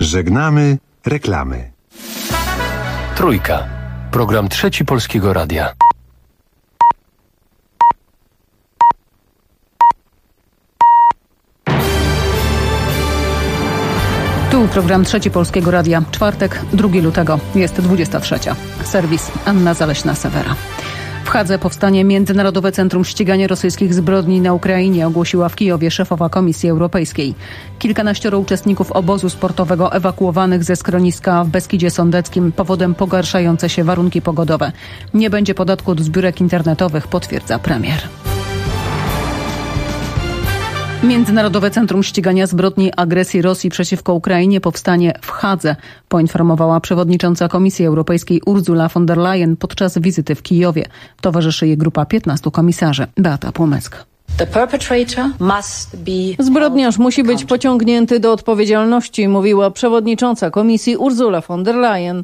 Żegnamy reklamy. Trójka. Program Trzeci Polskiego Radia. Tu program Trzeci Polskiego Radia. Czwartek, 2 lutego. Jest 23. Serwis Anna Zaleśna-Sewera. W Hadze powstanie Międzynarodowe Centrum Ścigania Rosyjskich Zbrodni na Ukrainie, ogłosiła w Kijowie szefowa Komisji Europejskiej. Kilkanaścioro uczestników obozu sportowego ewakuowanych ze schroniska w Beskidzie Sądeckim powodem pogarszające się warunki pogodowe. Nie będzie podatku od zbiórek internetowych, potwierdza premier. Międzynarodowe Centrum Ścigania Zbrodni agresji Rosji przeciwko Ukrainie powstanie w Hadze, poinformowała przewodnicząca Komisji Europejskiej Ursula von der Leyen podczas wizyty w Kijowie. Towarzyszy jej grupa 15 komisarzy. Beata Płomecka. Zbrodniarz musi być pociągnięty do odpowiedzialności, mówiła przewodnicząca Komisji Ursula von der Leyen.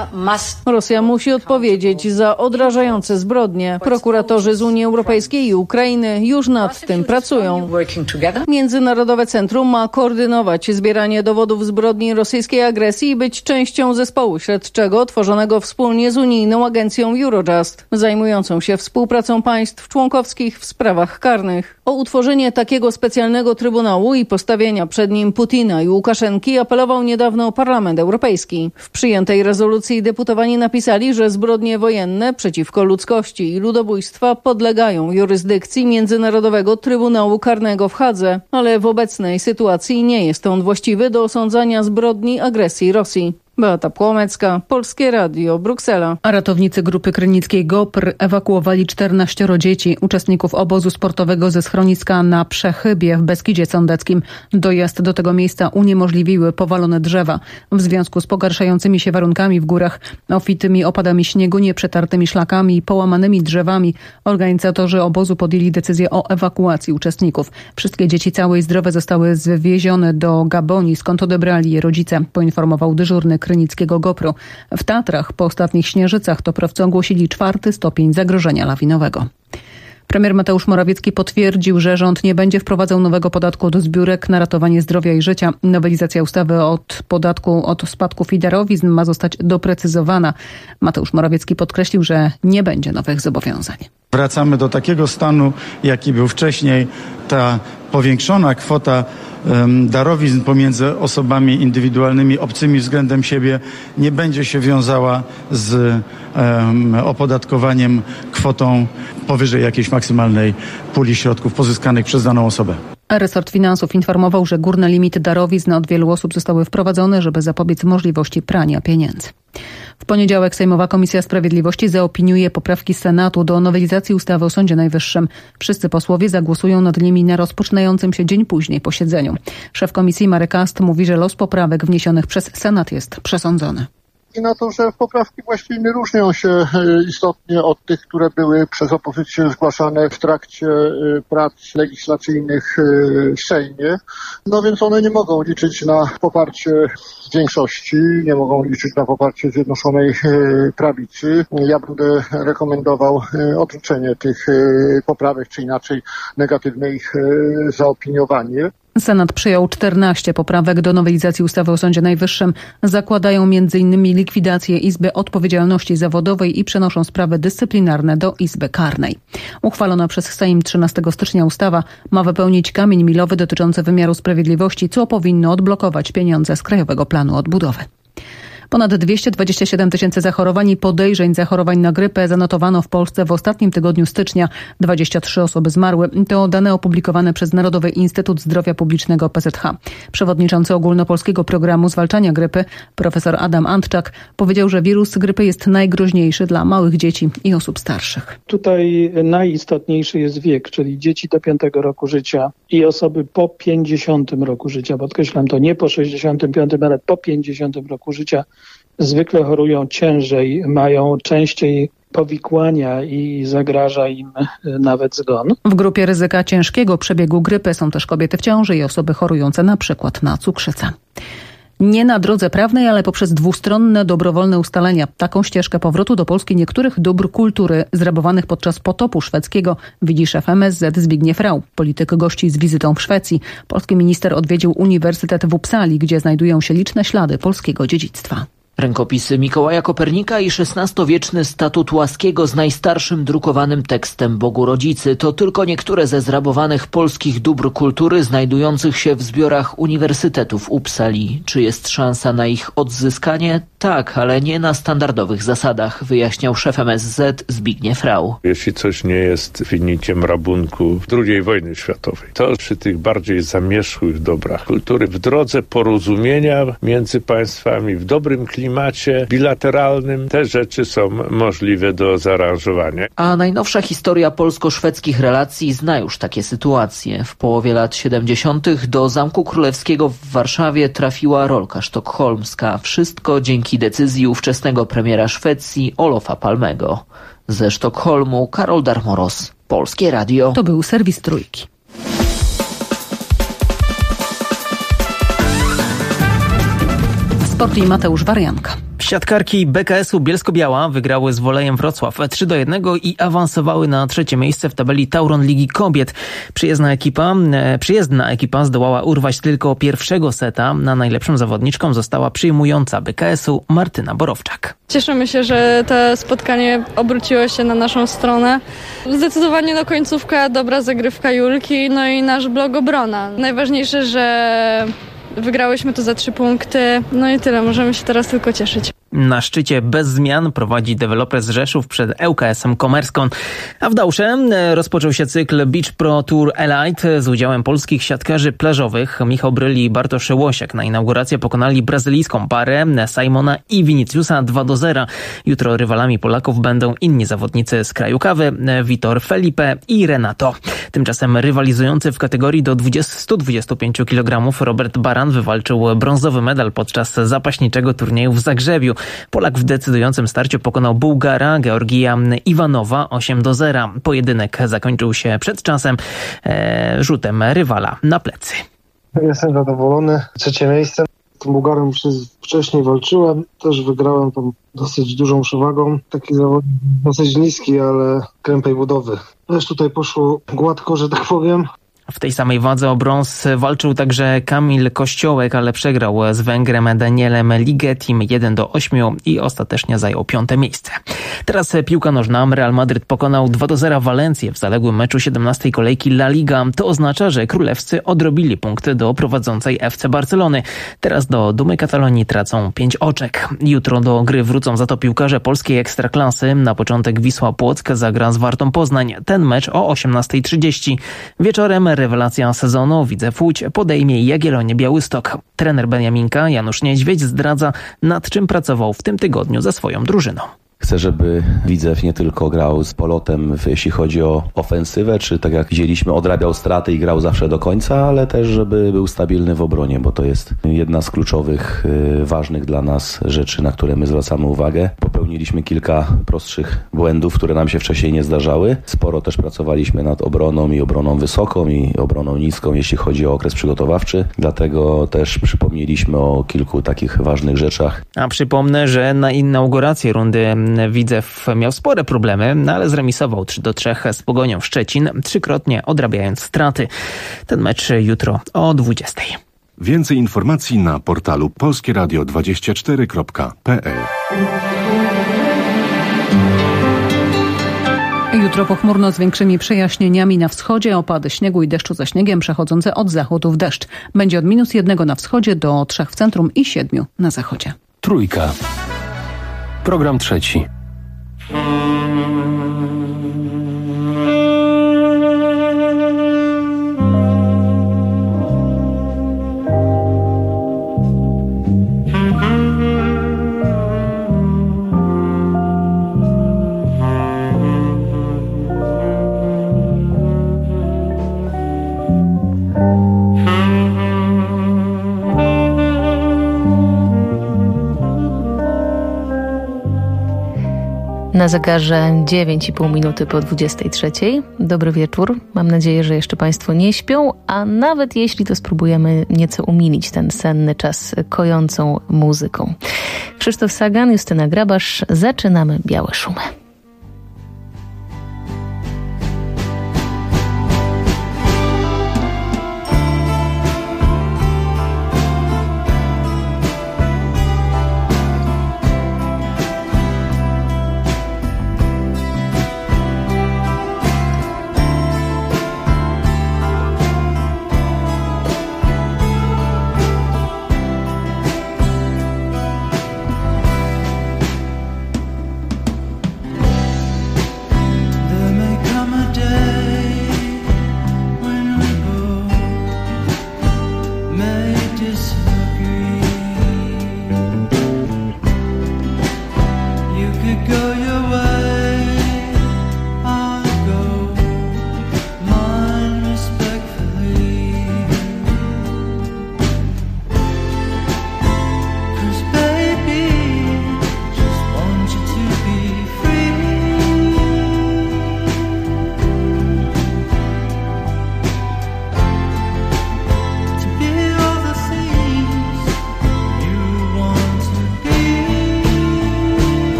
Rosja musi odpowiedzieć za odrażające zbrodnie. Prokuratorzy z Unii Europejskiej i Ukrainy już nad tym pracują. Międzynarodowe Centrum ma koordynować zbieranie dowodów zbrodni rosyjskiej agresji i być częścią zespołu śledczego tworzonego wspólnie z unijną agencją Eurojust, zajmującą się współpracą państw członkowskich w sprawach karnych. O utworzenie takiego specjalnego trybunału i postawienia przed nim Putina i Łukaszenki apelował niedawno Parlament Europejski. W przyjętej rezolucji deputowani napisali, że zbrodnie wojenne przeciwko ludzkości i ludobójstwa podlegają jurysdykcji Międzynarodowego Trybunału Karnego w Hadze, ale w obecnej sytuacji nie jest on właściwy do osądzania zbrodni agresji Rosji. Beata Płomecka, Polskie Radio, Bruksela. A ratownicy grupy krynickiej GOPR ewakuowali 14 dzieci, uczestników obozu sportowego ze schroniska na Przechybie w Beskidzie Sądeckim. Dojazd do tego miejsca uniemożliwiły powalone drzewa. W związku z pogarszającymi się warunkami w górach, obfitymi opadami śniegu, nieprzetartymi szlakami i połamanymi drzewami, organizatorzy obozu podjęli decyzję o ewakuacji uczestników. Wszystkie dzieci całe i zdrowe zostały zwiezione do Gabonii, skąd odebrali je rodzice, poinformował dyżurny krynickiego GOPR-u. W Tatrach po ostatnich śnieżycach toprawcy ogłosili 4. stopień zagrożenia lawinowego. Premier Mateusz Morawiecki potwierdził, że rząd nie będzie wprowadzał nowego podatku od zbiórek na ratowanie zdrowia i życia. Nowelizacja ustawy od podatku od spadków i darowizn ma zostać doprecyzowana. Mateusz Morawiecki podkreślił, że nie będzie nowych zobowiązań. Wracamy do takiego stanu, jaki był wcześniej. Ta powiększona kwota darowizn pomiędzy osobami indywidualnymi, obcymi względem siebie nie będzie się wiązała z opodatkowaniem kwotą powyżej jakiejś maksymalnej puli środków pozyskanych przez daną osobę. Resort Finansów informował, że górne limity darowizn od wielu osób zostały wprowadzone, żeby zapobiec możliwości prania pieniędzy. W poniedziałek Sejmowa Komisja Sprawiedliwości zaopiniuje poprawki Senatu do nowelizacji ustawy o Sądzie Najwyższym. Wszyscy posłowie zagłosują nad nimi na rozpoczynającym się dzień później posiedzeniu. Szef komisji Marek Ast mówi, że los poprawek wniesionych przez Senat jest przesądzony. I na to, że poprawki właściwie nie różnią się istotnie od tych, które były przez opozycję zgłaszane w trakcie prac legislacyjnych w Sejmie. No więc one nie mogą liczyć na poparcie większości, nie mogą liczyć na poparcie Zjednoczonej Prawicy. Ja będę rekomendował odrzucenie tych poprawek, czy inaczej negatywne ich zaopiniowanie. Senat przyjął 14 poprawek do nowelizacji ustawy o Sądzie Najwyższym. Zakładają m.in. likwidację Izby Odpowiedzialności Zawodowej i przenoszą sprawy dyscyplinarne do Izby Karnej. Uchwalona przez Sejm 13 stycznia ustawa ma wypełnić kamień milowy dotyczący wymiaru sprawiedliwości, co powinno odblokować pieniądze z Krajowego Planu Odbudowy. Ponad 227 tysięcy zachorowań i podejrzeń zachorowań na grypę zanotowano w Polsce w ostatnim tygodniu stycznia. 23 osoby zmarły. To dane opublikowane przez Narodowy Instytut Zdrowia Publicznego PZH. Przewodniczący Ogólnopolskiego Programu Zwalczania Grypy, profesor Adam Antczak, powiedział, że wirus grypy jest najgroźniejszy dla małych dzieci i osób starszych. Tutaj najistotniejszy jest wiek, czyli dzieci do 5 roku życia i osoby po 50 roku życia. Podkreślam to, nie po 65, ale po 50 roku życia. Zwykle chorują ciężej, mają częściej powikłania i zagraża im nawet zgon. W grupie ryzyka ciężkiego przebiegu grypy są też kobiety w ciąży i osoby chorujące na przykład na cukrzycę. Nie na drodze prawnej, ale poprzez dwustronne, dobrowolne ustalenia. Taką ścieżkę powrotu do Polski niektórych dóbr kultury zrabowanych podczas potopu szwedzkiego widzi szef MSZ Zbigniew Rau. Polityk gości z wizytą w Szwecji. Polski minister odwiedził Uniwersytet w Uppsali, gdzie znajdują się liczne ślady polskiego dziedzictwa. Rękopisy Mikołaja Kopernika i XVI-wieczny statut Łaskiego z najstarszym drukowanym tekstem Bogu Rodzicy to tylko niektóre ze zrabowanych polskich dóbr kultury znajdujących się w zbiorach Uniwersytetu w Uppsali. Czy jest szansa na ich odzyskanie? Tak, ale nie na standardowych zasadach, wyjaśniał szef MSZ Zbigniew Rau. Jeśli coś nie jest wynikiem rabunku II wojny światowej, to przy tych bardziej zamierzchłych dobrach kultury w drodze porozumienia między państwami, w dobrym klimacie bilateralnym, te rzeczy są możliwe do zaaranżowania. A najnowsza historia polsko-szwedzkich relacji zna już takie sytuacje. W połowie lat 70. do Zamku Królewskiego w Warszawie trafiła rolka sztokholmska. Wszystko dzięki decyzji ówczesnego premiera Szwecji Olofa Palmego. Ze Sztokholmu Karol Darmoros, Polskie Radio. To był serwis Trójki. Sport i Mateusz Warianka. Siatkarki BKS-u Bielsko-Biała wygrały z Wolejem Wrocław 3-1 i awansowały na trzecie miejsce w tabeli Tauron Ligi Kobiet. Przyjezdna ekipa zdołała urwać tylko pierwszego seta. Na najlepszą zawodniczką została przyjmująca BKS-u Martyna Borowczak. Cieszymy się, że to spotkanie obróciło się na naszą stronę. Zdecydowanie końcówka, dobra zagrywka Julki, i nasz blok obrona. Najważniejsze, że wygrałyśmy to za 3 punkty, i tyle. Możemy się teraz tylko cieszyć. Na szczycie bez zmian prowadzi deweloper z Rzeszów przed ŁKS-em Komerską. A w Dałsze rozpoczął się cykl Beach Pro Tour Elite z udziałem polskich siatkarzy plażowych. Michał Bryl i Bartosz Łosiak na inaugurację pokonali brazylijską parę Simona i Viniciusa 2-0. Jutro rywalami Polaków będą inni zawodnicy z kraju kawy, Vitor Felipe i Renato. Tymczasem rywalizujący w kategorii do 125 kg Robert Baran wywalczył brązowy medal podczas zapaśniczego turnieju w Zagrzebiu. Polak w decydującym starciu pokonał Bułgara Georgija Iwanowa 8-0. Pojedynek zakończył się przed czasem rzutem rywala na plecy. Jestem zadowolony. 3 miejsce. Z tym Bułgarem już wcześniej walczyłem. Też wygrałem tam dosyć dużą przewagą. Taki zawodnik dosyć niski, ale krępej budowy. Też tutaj poszło gładko, że tak powiem. W tej samej wadze o brąz walczył także Kamil Kościołek, ale przegrał z Węgrem Danielem Ligetim 1-8 i ostatecznie zajął 5. miejsce. Teraz piłka nożna. Real Madryt pokonał 2-0 Walencję w zaległym meczu 17. kolejki La Liga. To oznacza, że królewscy odrobili punkty do prowadzącej FC Barcelony. Teraz do dumy Katalonii tracą 5 oczek. Jutro do gry wrócą za to piłkarze polskiej Ekstraklasy. Na początek Wisła Płock zagra z Wartą Poznań. Ten mecz o 18:30. Wieczorem rewelacja sezonu Widzew Łódź podejmie Jagiellonię Białystok. Trener Beniaminka Janusz Niedźwiedź zdradza, nad czym pracował w tym tygodniu ze swoją drużyną. Chcę, żeby Widzew nie tylko grał z polotem, jeśli chodzi o ofensywę, czy tak jak widzieliśmy, odrabiał straty i grał zawsze do końca, ale też, żeby był stabilny w obronie, bo to jest jedna z kluczowych, ważnych dla nas rzeczy, na które my zwracamy uwagę. Popełniliśmy kilka prostszych błędów, które nam się wcześniej nie zdarzały. Sporo też pracowaliśmy nad obroną i obroną wysoką i obroną niską, jeśli chodzi o okres przygotowawczy. Dlatego też przypomnieliśmy o kilku takich ważnych rzeczach. A przypomnę, że na inaugurację rundy Widzew miał spore problemy, ale zremisował 3-3 z Pogonią Szczecin, 3-krotnie odrabiając straty. Ten mecz jutro o 20:00. Więcej informacji na portalu polskieradio24.pl. Jutro pochmurno z większymi przejaśnieniami na wschodzie, opady śniegu i deszczu ze śniegiem przechodzące od zachodu w deszcz. Będzie od -1 na wschodzie do 3 w centrum i 7 na zachodzie. Trójka. Program trzeci. Na zegarze 9,5 minuty po 23. Dobry wieczór. Mam nadzieję, że jeszcze Państwo nie śpią, a nawet jeśli, to spróbujemy nieco umilić ten senny czas kojącą muzyką. Krzysztof Sagan, Justyna Grabasz. Zaczynamy Białe Szumy.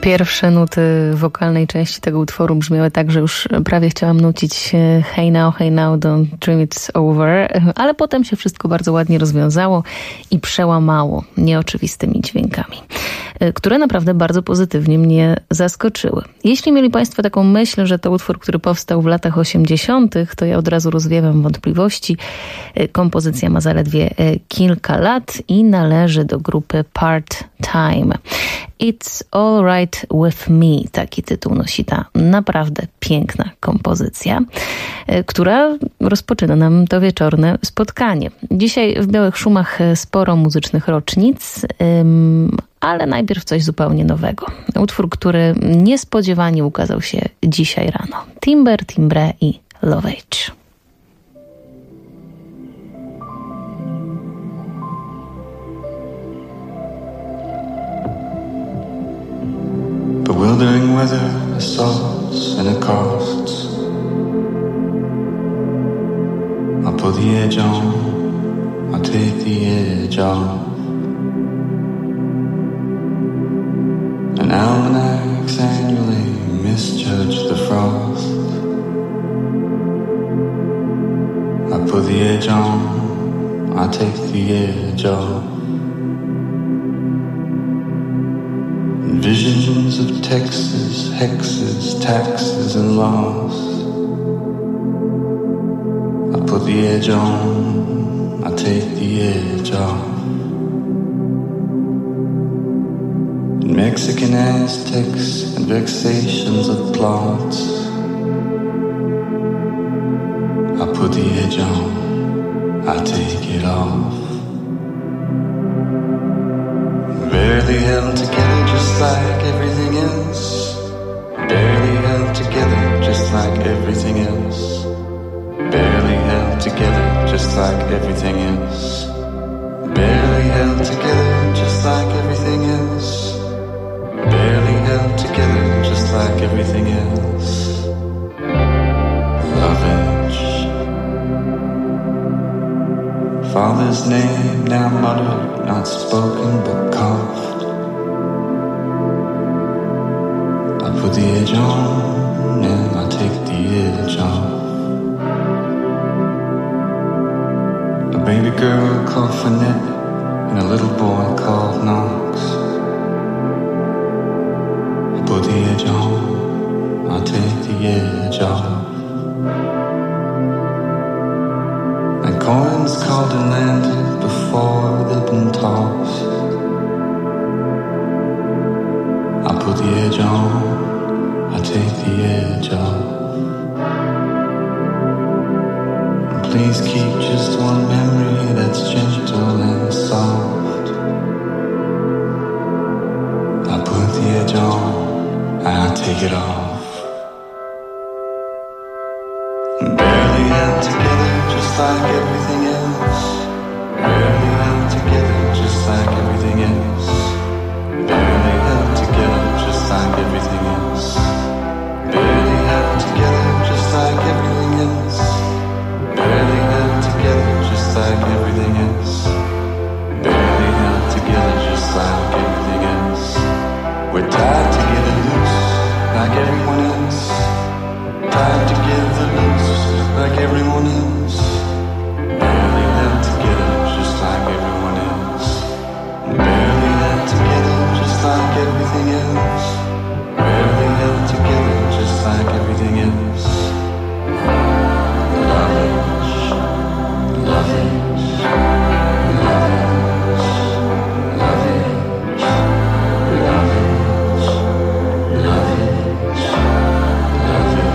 Pierwsze nuty wokalnej części tego utworu brzmiały tak, że już prawie chciałam nucić Hey now, don't dream it's over, ale potem się wszystko bardzo ładnie rozwiązało i przełamało nieoczywistymi dźwiękami, które naprawdę bardzo pozytywnie mnie zaskoczyły. Jeśli mieli Państwo taką myśl, że to utwór, który powstał w latach 80., to ja od razu rozwiewam wątpliwości. Kompozycja ma zaledwie kilka lat i należy do grupy Part Time. It's All Right With Me, taki tytuł nosi ta naprawdę piękna kompozycja, która rozpoczyna nam to wieczorne spotkanie. Dzisiaj w Białych Szumach sporo muzycznych rocznic, ale najpierw coś zupełnie nowego. Utwór, który niespodziewanie ukazał się dzisiaj rano. Timber, Timbre i Lovage. Bewildering weather, assaults and accosts. I'll put the edge on, I'll take the edge off. An almanacs annually misjudge the frost. I'll put the edge on, I'll take the edge off. Visions of Texas, hexes, taxes, and loss. I put the edge on, I take the edge off. And Mexican Aztecs and vexations of plots. I put the edge on, I take it off. Barely held together just like everything else. Barely held together just like everything else. Barely held together just like everything else. Barely held together just like everything else. Barely held together just like everything else. Lovage. Father's name now muttered, not spoken but coughed. I put the edge on and I take the edge off. A baby girl called Finette and a little boy called Knox. I put the edge on, I take the edge off. And coins called and landed before they've been tossed. I put the edge on, I take the edge off. And please keep just one memory that's gentle and soft. I put the edge on, I take it off. Barely held together just like everything else. Barely held together just like everything else. Barely held together just like everything else. Barely held together just like everything else. Barely held together just like everything else. Barely held together just like everything else. We're tied together loose like everyone else. Tied together loose like everyone else. Barely held together just like everyone else. Barely held together just like everything else. Barely held together just like everything else. Lovage, lovage, lovage, lovage, lovage, lovage, lovage.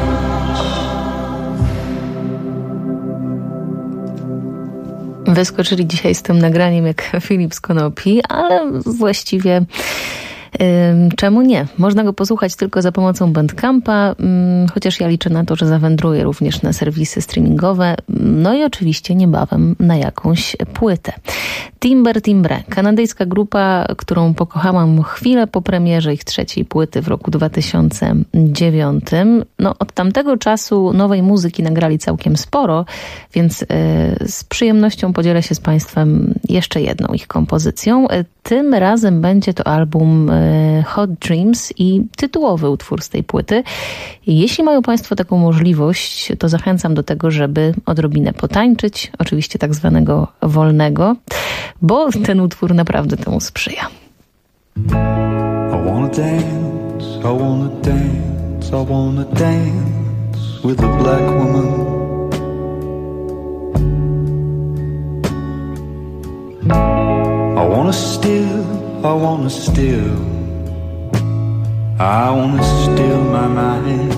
Wyskoczyli dzisiaj z tym nagraniem jak Filip z Konopi, ale właściwie czemu nie? Można go posłuchać tylko za pomocą Bandcampa, chociaż ja liczę na to, że zawędruje również na serwisy streamingowe, no i oczywiście niebawem na jakąś płytę. Timber, Timbre, kanadyjska grupa, którą pokochałam chwilę po premierze ich trzeciej płyty w roku 2009. No, od tamtego czasu nowej muzyki nagrali całkiem sporo, więc z przyjemnością podzielę się z Państwem jeszcze jedną ich kompozycją. Tym razem będzie to album Hot Dreams i tytułowy utwór z tej płyty. Jeśli mają Państwo taką możliwość, to zachęcam do tego, żeby odrobinę potańczyć, oczywiście tak zwanego wolnego, bo ten utwór naprawdę temu sprzyja. I wanna dance, I wanna dance, I wanna dance with a black woman. I wanna steal, I wanna steal, I wanna steal my mind.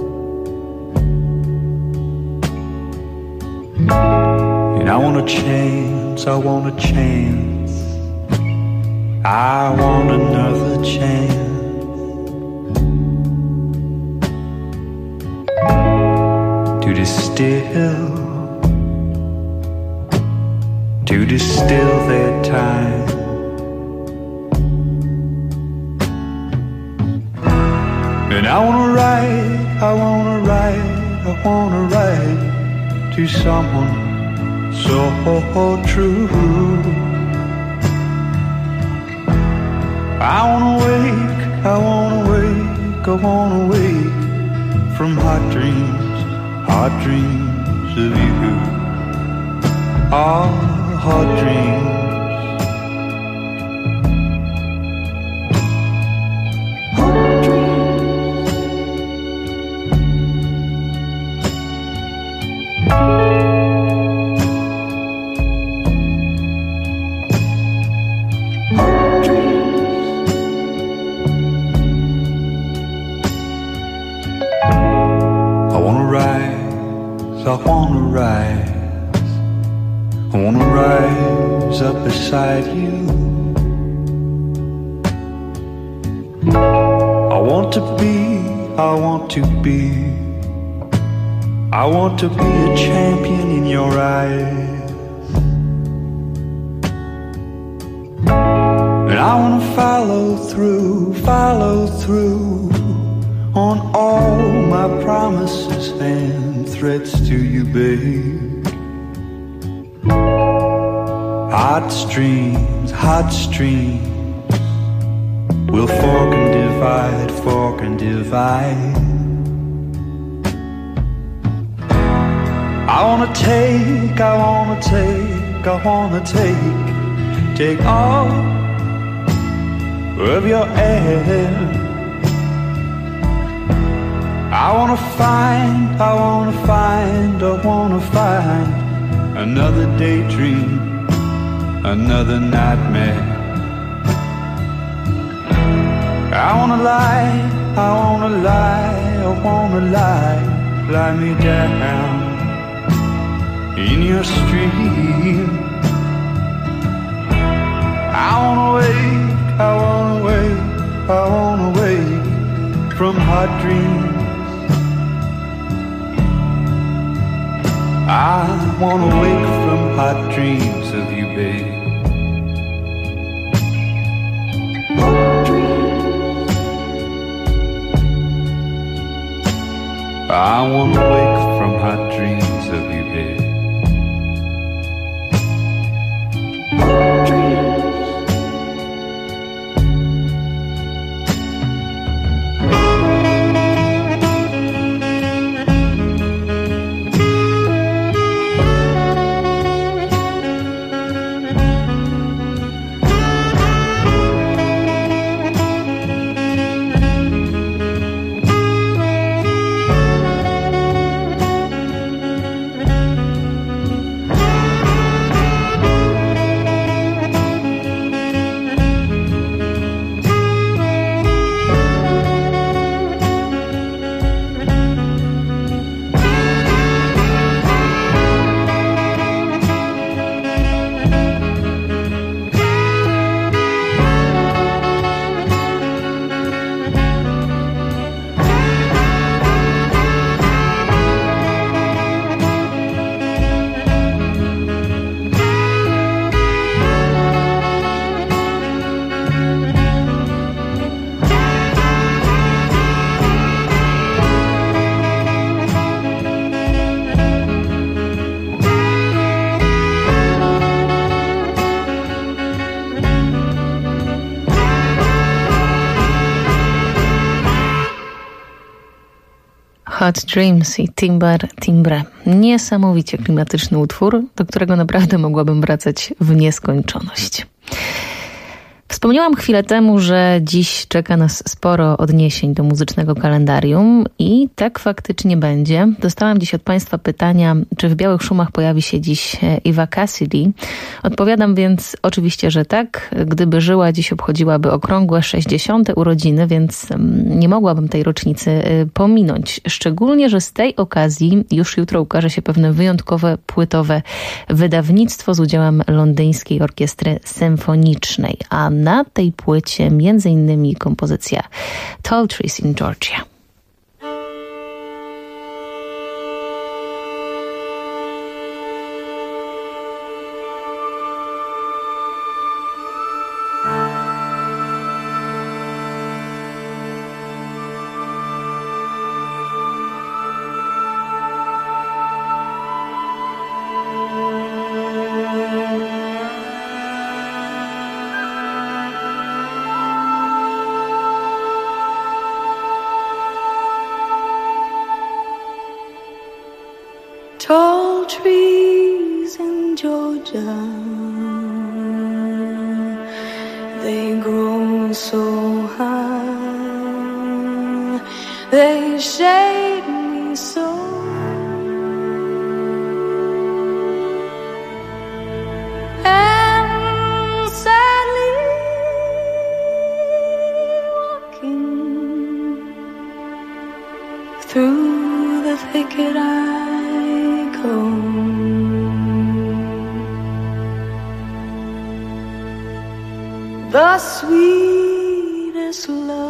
And I want a chance, I want a chance, I want another chance to distill their time. And I wanna write, I wanna write, I wanna write to someone so true. I wanna wake, I wanna wake, I wanna wake from hot dreams of you. All hot dreams. Up beside you. I want to be, I want to be, I want to be a champion in your eyes. And I want to follow through on all my promises and threats to you, babe. Hot streams, we'll fork and divide. I wanna take, I wanna take, I wanna take all of your air. I wanna find, I wanna find, I wanna find another daydream, another nightmare. I wanna lie, I wanna lie, I wanna lie me down in your stream. I wanna wake, I wanna wake, I wanna wake from hot dreams. I wanna wake from hot dreams of you, babe. I wanna wake from hot dreams of you, babe. Hot Dreams i Timbre. Niesamowicie klimatyczny utwór, do którego naprawdę mogłabym wracać w nieskończoność. Wspomniałam chwilę temu, że dziś czeka nas sporo odniesień do muzycznego kalendarium i tak faktycznie będzie. Dostałam dziś od Państwa pytania, czy w Białych Szumach pojawi się dziś Eva Cassidy. Odpowiadam więc oczywiście, że tak. Gdyby żyła, dziś obchodziłaby okrągłe 60. urodziny, więc nie mogłabym tej rocznicy pominąć. Szczególnie, że z tej okazji już jutro ukaże się pewne wyjątkowe płytowe wydawnictwo z udziałem Londyńskiej Orkiestry Symfonicznej, a na tej płycie m.in. kompozycja Tall Trees in Georgia. Tall trees in Georgia, they grow so high, they shade me so. And sadly walking through the thicket the sweetest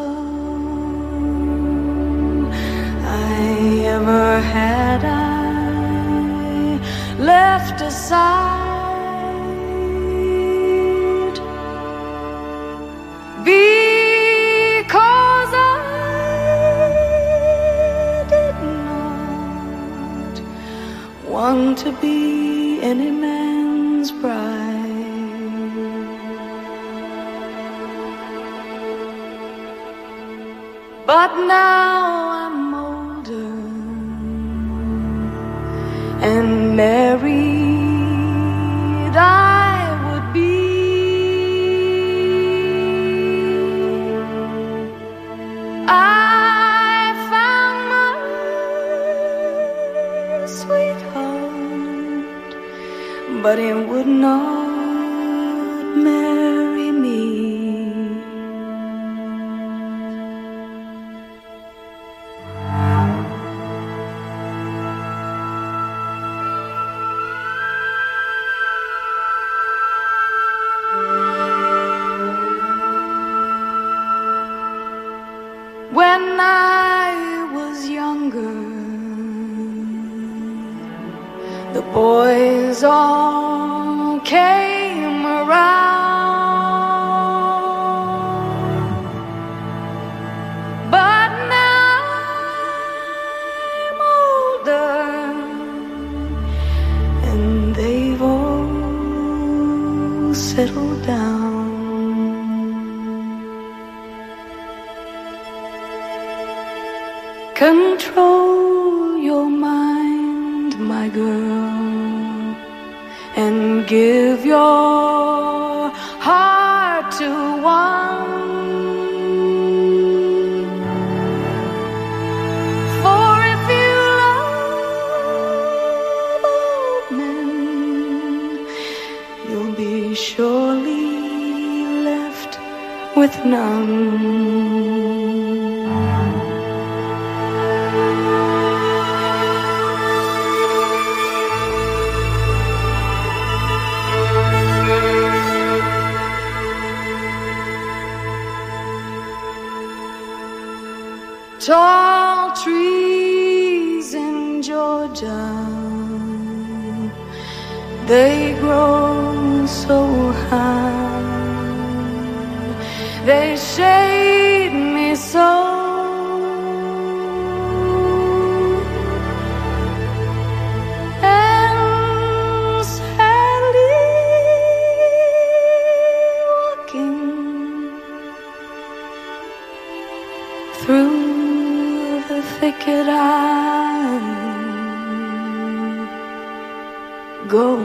love I ever had, I left aside because I did not want to be any man's bride. But now I'm older and married I would be. I found my sweetheart, but he would not marry me. When I was younger, the boys all came around, but now I'm older and they've all settled down. Control your mind, my girl, and give your heart to one. For if you love old men, you'll be surely left with none. Tall trees in Georgia, they grow so high, they shade me so. And sadly walking through the thicket I go.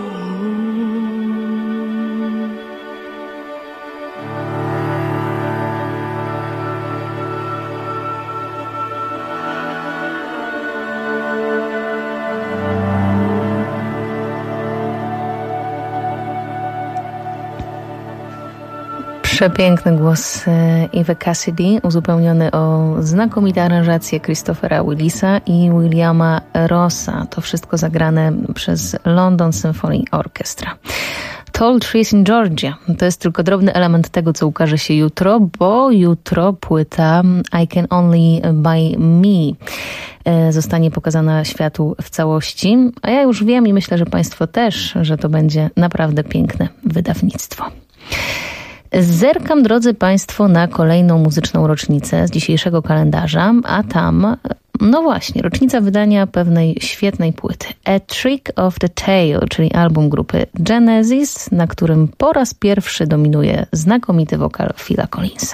Przepiękny głos Eve Cassidy, uzupełniony o znakomite aranżacje Christophera Willisa i Williama Rossa. To wszystko zagrane przez London Symphony Orchestra. Tall Trees in Georgia to jest tylko drobny element tego, co ukaże się jutro, bo jutro płyta I Can Only Buy Me zostanie pokazana światu w całości. A ja już wiem i myślę, że Państwo też, że to będzie naprawdę piękne wydawnictwo. Zerkam, drodzy Państwo, na kolejną muzyczną rocznicę z dzisiejszego kalendarza, a tam, no właśnie, rocznica wydania pewnej świetnej płyty. A Trick of the Tail, czyli album grupy Genesis, na którym po raz pierwszy dominuje znakomity wokal Phila Collinsa.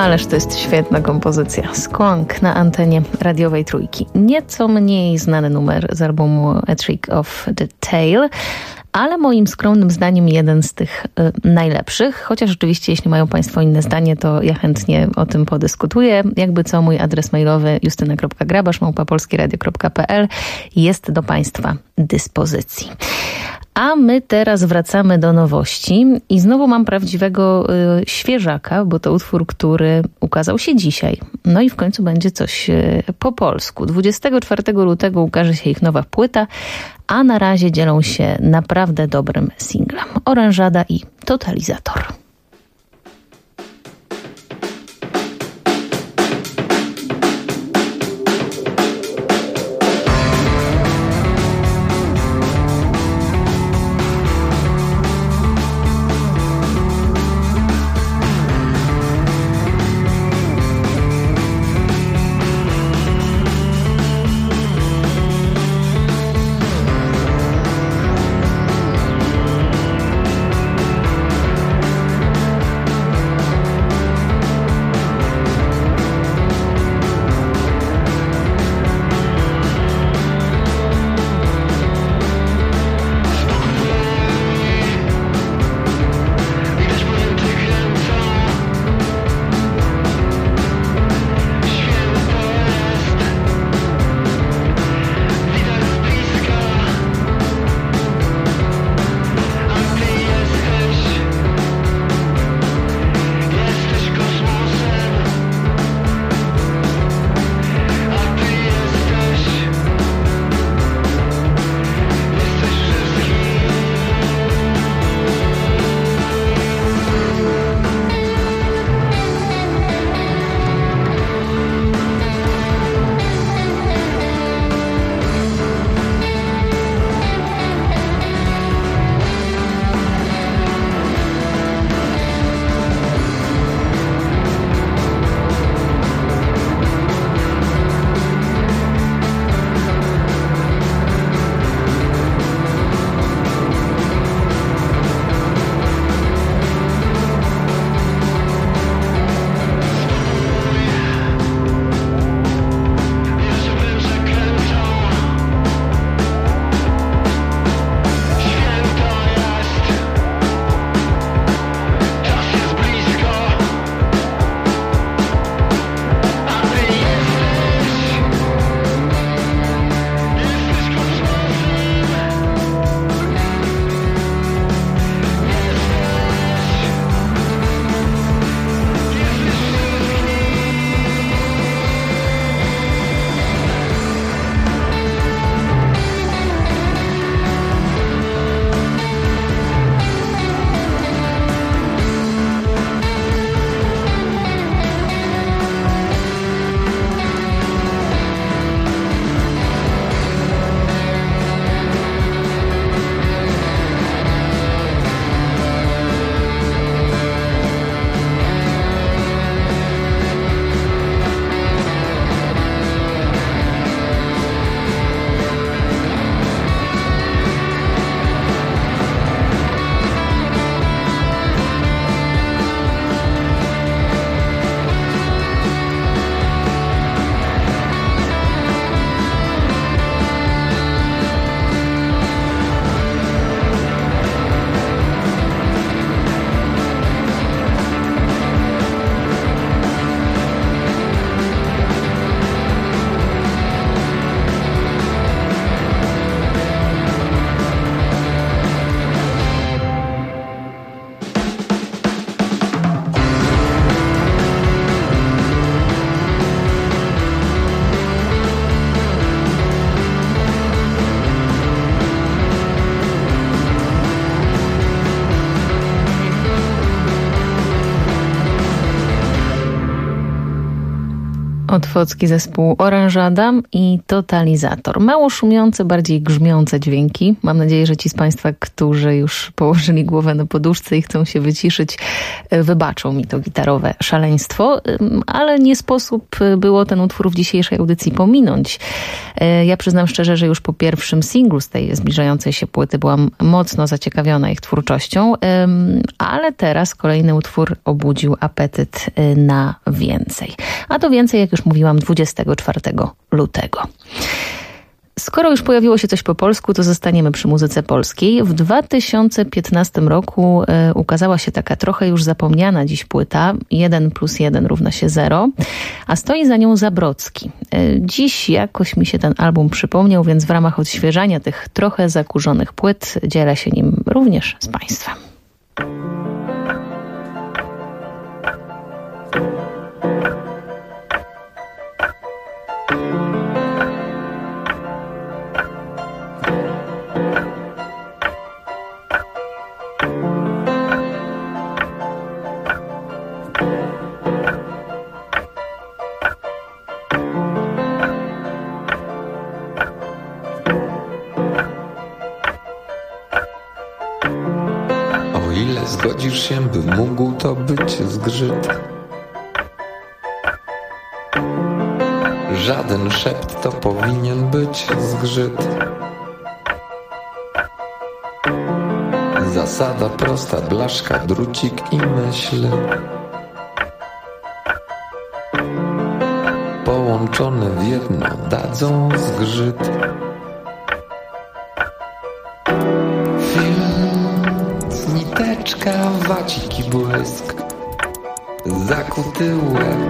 Ależ to jest świetna kompozycja. Skłąk na antenie radiowej Trójki. Nieco mniej znany numer z albumu A Trick of the Tail, ale moim skromnym zdaniem jeden z tych najlepszych, chociaż oczywiście jeśli mają Państwo inne zdanie, to ja chętnie o tym podyskutuję. Jakby co, mój adres mailowy justyna.grabasz@polskieradio.pl jest do Państwa dyspozycji. A my teraz wracamy do nowości i znowu mam prawdziwego świeżaka, bo to utwór, który ukazał się dzisiaj. No i w końcu będzie coś po polsku. 24 lutego ukaże się ich nowa płyta, a na razie dzielą się naprawdę dobrym singlem. Oranżada i Totalizator. Otwocki zespół Oranżada i Totalizator. Mało szumiące, bardziej grzmiące dźwięki. Mam nadzieję, że ci z Państwa, którzy już położyli głowę na poduszce i chcą się wyciszyć, wybaczą mi to gitarowe szaleństwo, ale nie sposób było ten utwór w dzisiejszej audycji pominąć. Ja przyznam szczerze, że już po pierwszym singlu z tej zbliżającej się płyty byłam mocno zaciekawiona ich twórczością, ale teraz kolejny utwór obudził apetyt na więcej. A to więcej, jak już mówiłam, 24 lutego. Skoro już pojawiło się coś po polsku, to zostaniemy przy muzyce polskiej. W 2015 roku ukazała się taka trochę już zapomniana dziś płyta 1+1 równa się 0, a stoi za nią Zabrodzki. Dziś jakoś mi się ten album przypomniał, więc w ramach odświeżania tych trochę zakurzonych płyt dzielę się nim również z Państwem. Zgodzisz się, by mógł to być zgrzyt. Żaden szept to powinien być zgrzyt. Zasada prosta, blaszka, drucik i myśl. Połączone w jedno dadzą zgrzyt. Wacik i błysk, zakuty łeb.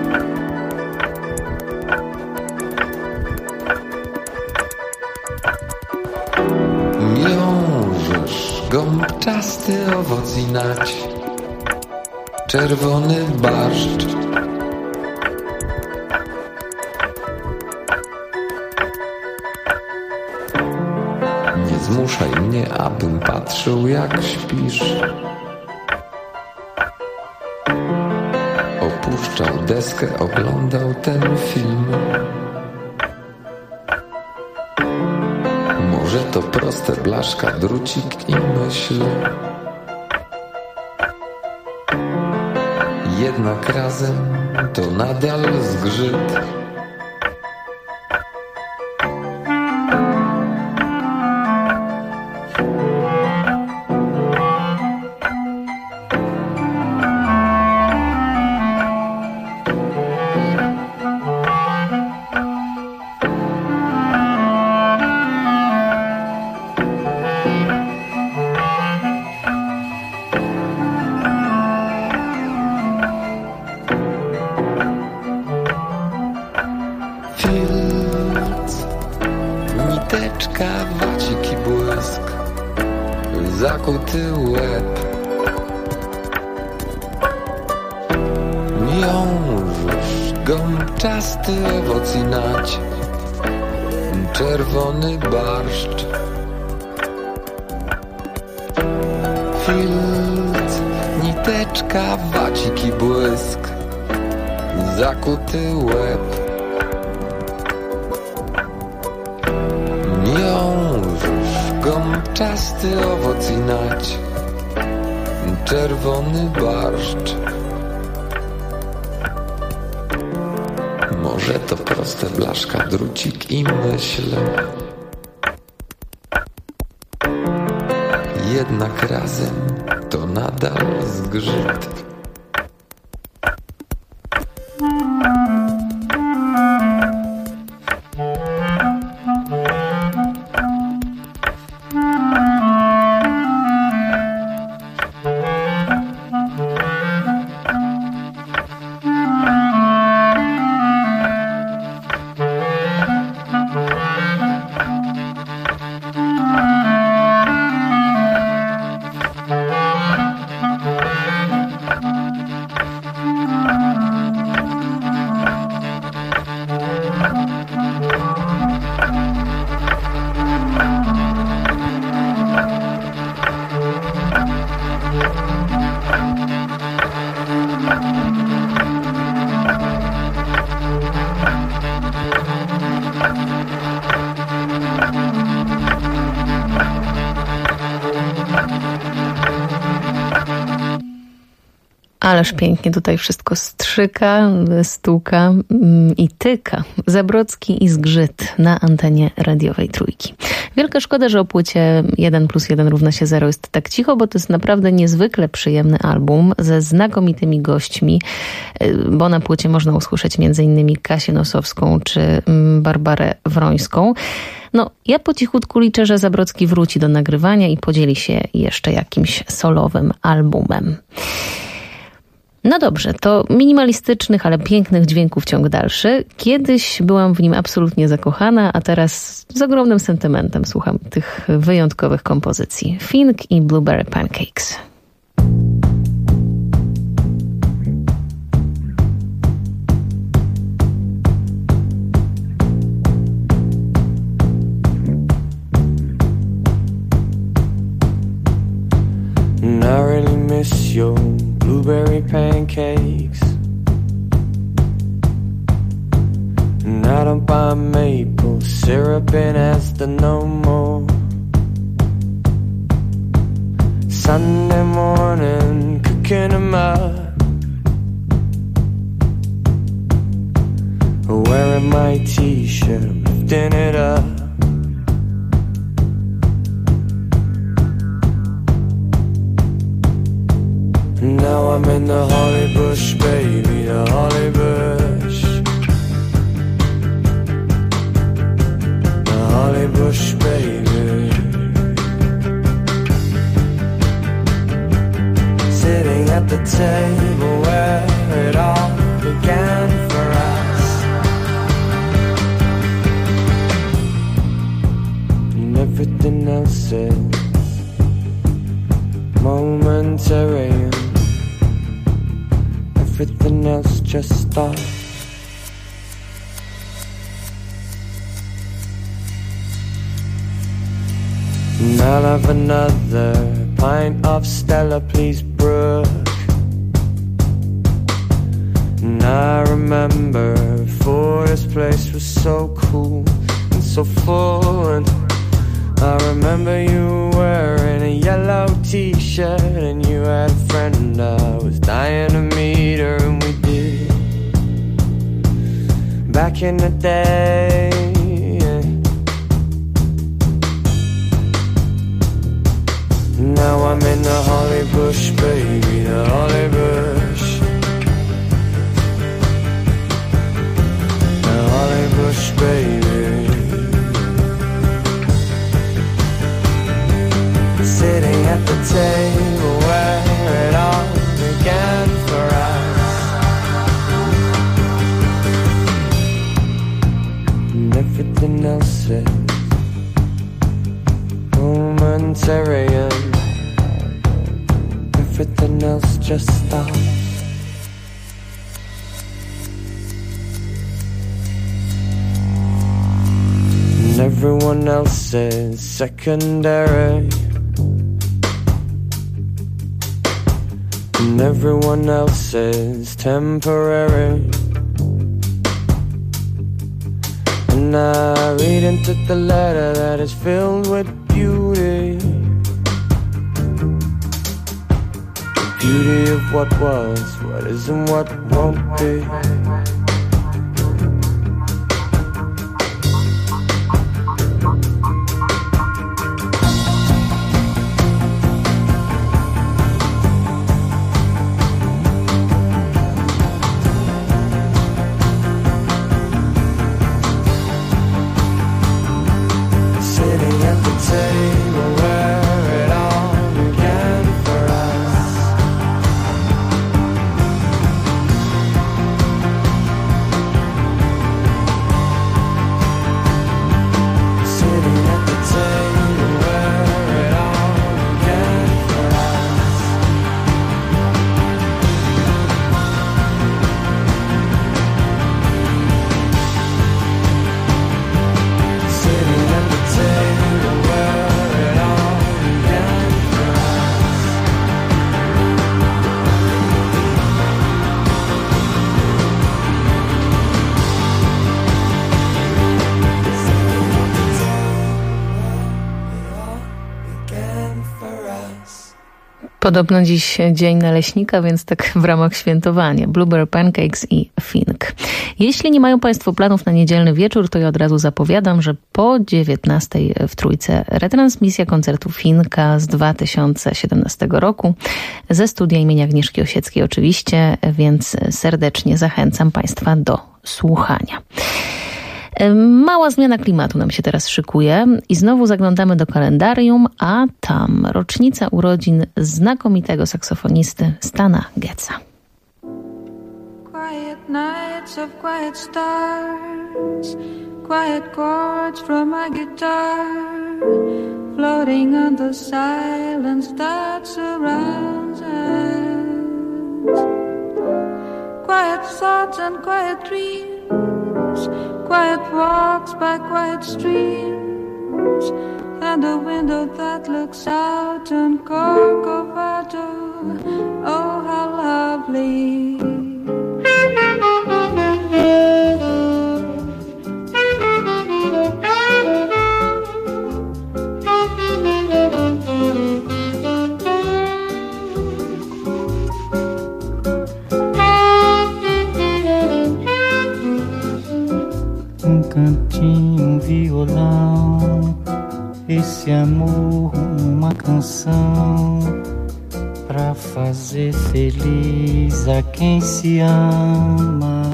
Miążesz gąbczasty owoc i nać, czerwony barszcz. Nie zmuszaj mnie, abym patrzył, jak śpisz. Opuszczał deskę, oglądał ten film. Może to proste, blaszka, drucik i myśl. Jednak razem to nadal zgrzyt. Zakuty łeb. Miążesz gąbczasty owoc i nać, czerwony barszcz. Filc, niteczka, wacik i błysk, zakuty łeb. Gąbczasty owoc i nać, czerwony barszcz. Może to proste, blaszka, drucik i myśl. Jednak razem to nadal zgrzyt. Ależ pięknie tutaj wszystko strzyka, stuka i tyka. Zabrodzki i Zgrzyt na antenie radiowej Trójki. Wielka szkoda, że o płycie 1 + 1 równa się 0 jest tak cicho, bo to jest naprawdę niezwykle przyjemny album ze znakomitymi gośćmi, bo na płycie można usłyszeć m.in. Kasię Nosowską czy Barbarę Wrońską. No, ja po cichutku liczę, że Zabrodzki wróci do nagrywania i podzieli się jeszcze jakimś solowym albumem. No dobrze, to minimalistycznych, ale pięknych dźwięków ciąg dalszy. Kiedyś byłam w nim absolutnie zakochana, a teraz z ogromnym sentymentem słucham tych wyjątkowych kompozycji. Fink i Blueberry Pancakes. And I really miss your blueberry pancakes. And I don't buy maple syrup in Asda no more. Sunday morning, cooking them up, wearing my t-shirt, lifting it up. Now I'm in the holly bush, baby, the holly bush. The holly bush, baby. Sitting at the table where it all began for us. And everything else is momentary. Everything else just stops. And I'll have another pint of Stella, please, Brooke. And I remember before this place was so cool and so full. And I remember you wearing a yellow t-shirt, and you had a friend I was dying to meet her, and we did back in the day. Now I'm in the holly bush, baby, the holly bush. The holly bush, baby. Sitting at the table where it all began for us. And everything else is momentary, and everything else just stops. And everyone else is secondary. And everyone else is temporary. And I read into the letter that is filled with beauty. The beauty of what was, what is, and what won't be. Podobno dziś dzień naleśnika, więc tak w ramach świętowania. Blueberry Pancakes i Fink. Jeśli nie mają Państwo planów na niedzielny wieczór, to ja od razu zapowiadam, że po 19 w Trójce retransmisja koncertu Finka z 2017 roku ze studia imienia Agnieszki Osieckiej oczywiście, więc serdecznie zachęcam Państwa do słuchania. Mała zmiana klimatu nam się teraz szykuje i znowu zaglądamy do kalendarium, a tam rocznica urodzin znakomitego saksofonisty Stana Getza. Quiet nights of quiet stars, quiet chords from my guitar, floating on the silence that surrounds us. Quiet thoughts and quiet dreams, quiet walks by quiet streams, and a window that looks out on Corcovado. Oh, how lovely. Cantinho, violão, esse amor, uma canção pra fazer feliz a quem se ama.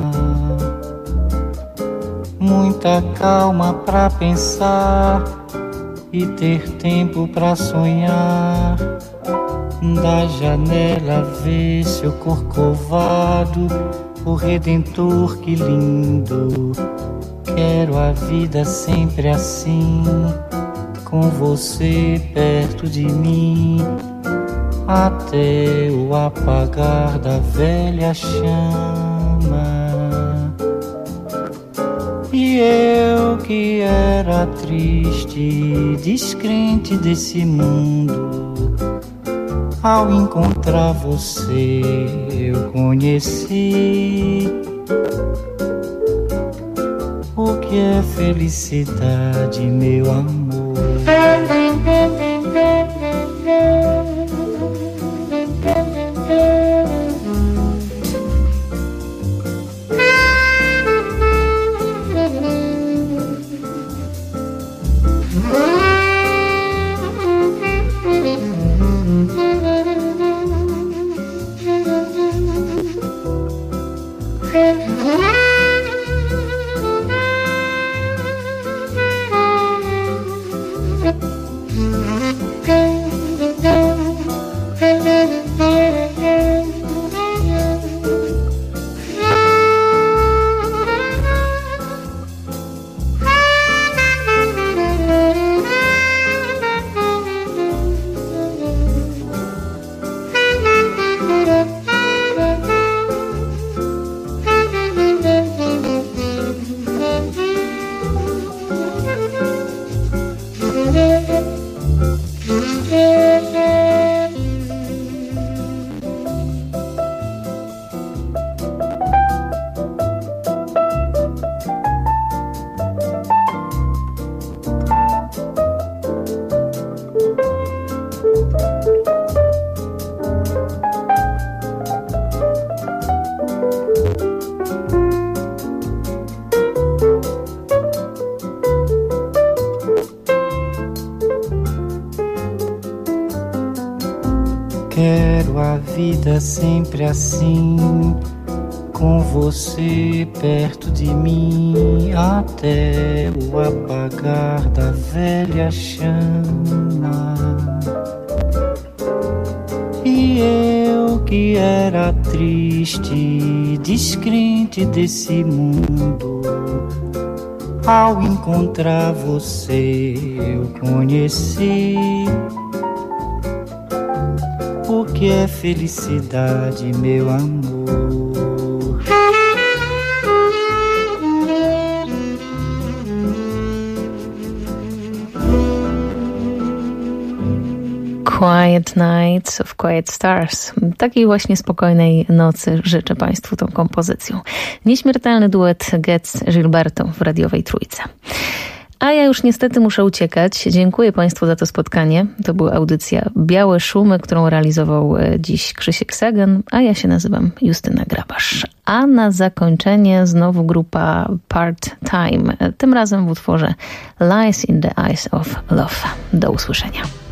Muita calma pra pensar e ter tempo pra sonhar. Da janela ver seu Corcovado, o Redentor, que lindo. Quero a vida sempre assim, com você perto de mim, até o apagar da velha chama. E eu que era triste, descrente desse mundo, ao encontrar você eu conheci o que é felicidade, meu amor. Quero a vida sempre assim, com você perto de mim, até o apagar da velha chama. E eu que era triste, descrente desse mundo, ao encontrar você eu conheci o que é felicidade, meu amor. Quiet Nights of Quiet Stars. Takiej właśnie spokojnej nocy życzę Państwu tą kompozycją. Nieśmiertelny duet Getz-Gilberto w radiowej Trójce. A ja już niestety muszę uciekać. Dziękuję Państwu za to spotkanie. To była audycja Białe Szumy, którą realizował dziś Krzysiek Sagan, a ja się nazywam Justyna Grabasz. A na zakończenie znowu grupa Part Time. Tym razem w utworze Lies in the Eyes of Love. Do usłyszenia.